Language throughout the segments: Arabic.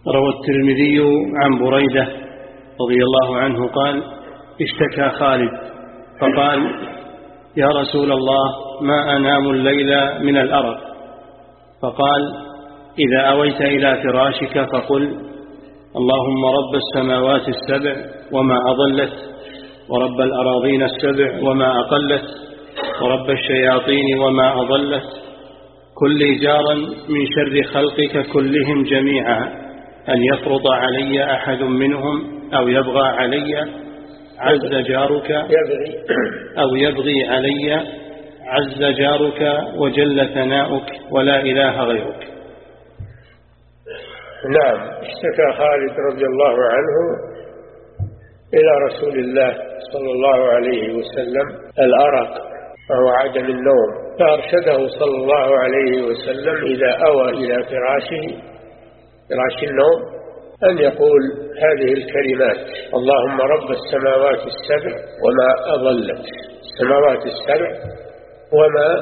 روى الترمذي عن بريدة رضي الله عنه قال: اشتكى خالد فقال: يا رسول الله، ما أنام الليل من الأرق. فقال: إذا أويت إلى فراشك فقل: اللهم رب السماوات السبع وما أضلت، ورب الأراضين السبع وما أقلت، ورب الشياطين وما أضلت، كل جارا من شر خلقك كلهم جميعا، أن يفرط علي أحد منهم أو يبغى علي عز جارك أو يبغي علي عز جارك وجل ثناؤك ولا إله غيرك. نعم، اشتكى خالد رضي الله عنه إلى رسول الله صلى الله عليه وسلم الأرق وهو عدم النوم، فأرشده صلى الله عليه وسلم إذا أوى إلى فراش النوم أن يقول هذه الكلمات: اللهم رب السماوات السبع وما أضلت، السماوات السبع وما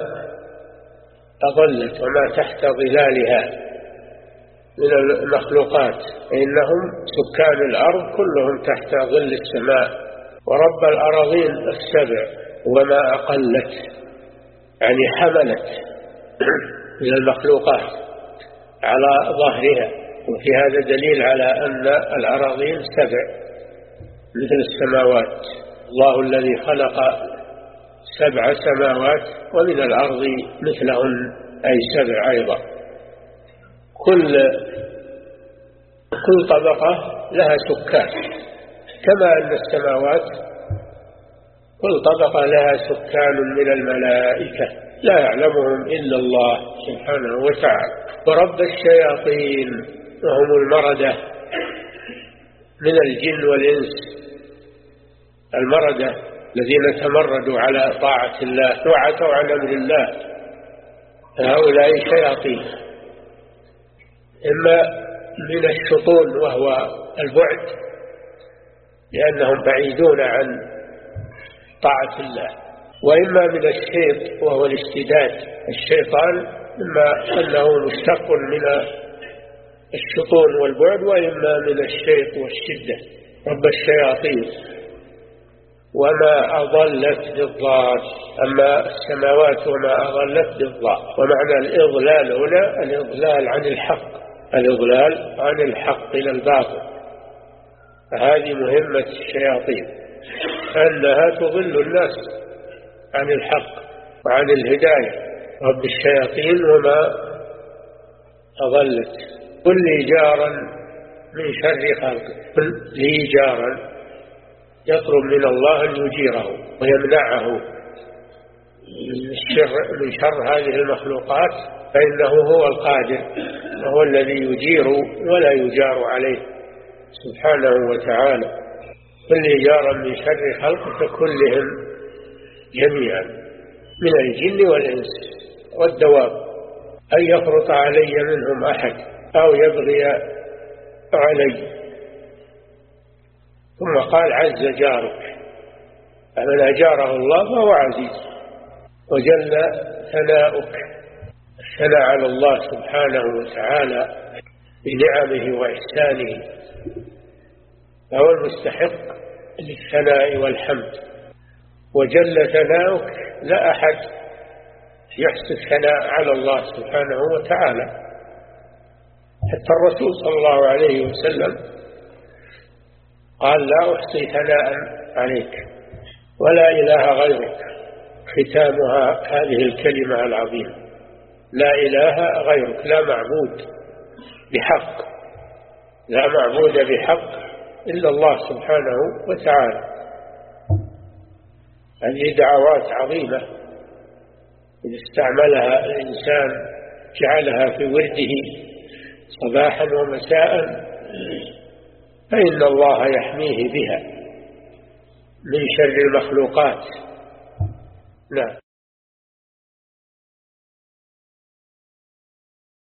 أضلت وما تحت ظلالها من المخلوقات، إنهم سكان الأرض كلهم تحت ظل السماء، ورب الأراضين السبع وما أقلت، يعني حملت من المخلوقات على ظهرها. وفي هذا دليل على أن الأراضين سبع مثل السماوات. الله الذي خلق 7 سماوات ومن الأرض مثلهن، أي 7 أيضا. كل طبقة لها سكان، كما أن السماوات كل طبقة لها سكان من الملائكة لا يعلمهم إلا الله سبحانه وتعالى. ورب الشياطين وهم المردة من الجن والإنس، المردة الذين تمردوا على طاعة الله وعتوا عن أمر الله، هؤلاء شياطين، إما من الشطون وهو البعد لأنهم بعيدون عن طاعة الله، وإما من الشيط وهو الاشتداد. الشيطان إما أنه مشتق من الشطون والبعد، وإما من الشيط والشدة. رب الشياطين وما أضلت بالضاد، أما السماوات وما أضلت بالضاد. ومعنى الإضلال هنا الإضلال عن الحق، الإضلال عن الحق إلى الباطل. فهذه مهمة الشياطين، أنها تضل الناس عن الحق وعن الهداية. رب الشياطين وما أضلت، كل جارا من شر خلقه، كل جارا يطلب من الله أن يجيره ويمنعه من شر هذه المخلوقات، فإنه هو القادر وهو الذي يجير ولا يجار عليه سبحانه وتعالى. كل جارا من شر خلقه كلهم جميعا من الجن والإنس والدواب، أن يفرط علي منهم أحد أو يبغي علي. ثم قال عز جارك، فمن أجاره الله فهو عزيز وجل ثناؤك. الثناء على الله سبحانه وتعالى بنعمه وإحسانه، فهو المستحق للثناء والحمد. وجل ثناؤك، لا أحد يحسن الثناء على الله سبحانه وتعالى، حتى الرسول صلى الله عليه وسلم قال: لا أحصي ثناء عليك ولا إله غيرك. ختامها هذه الكلمة العظيمة: لا إله غيرك، لا معبود بحق، لا معبود بحق إلا الله سبحانه وتعالى. هذه دعوات عظيمة إذا استعملها الإنسان جعلها في ورده صباحا ومساء، فإن الله يحميه بها من شر المخلوقات. نعم.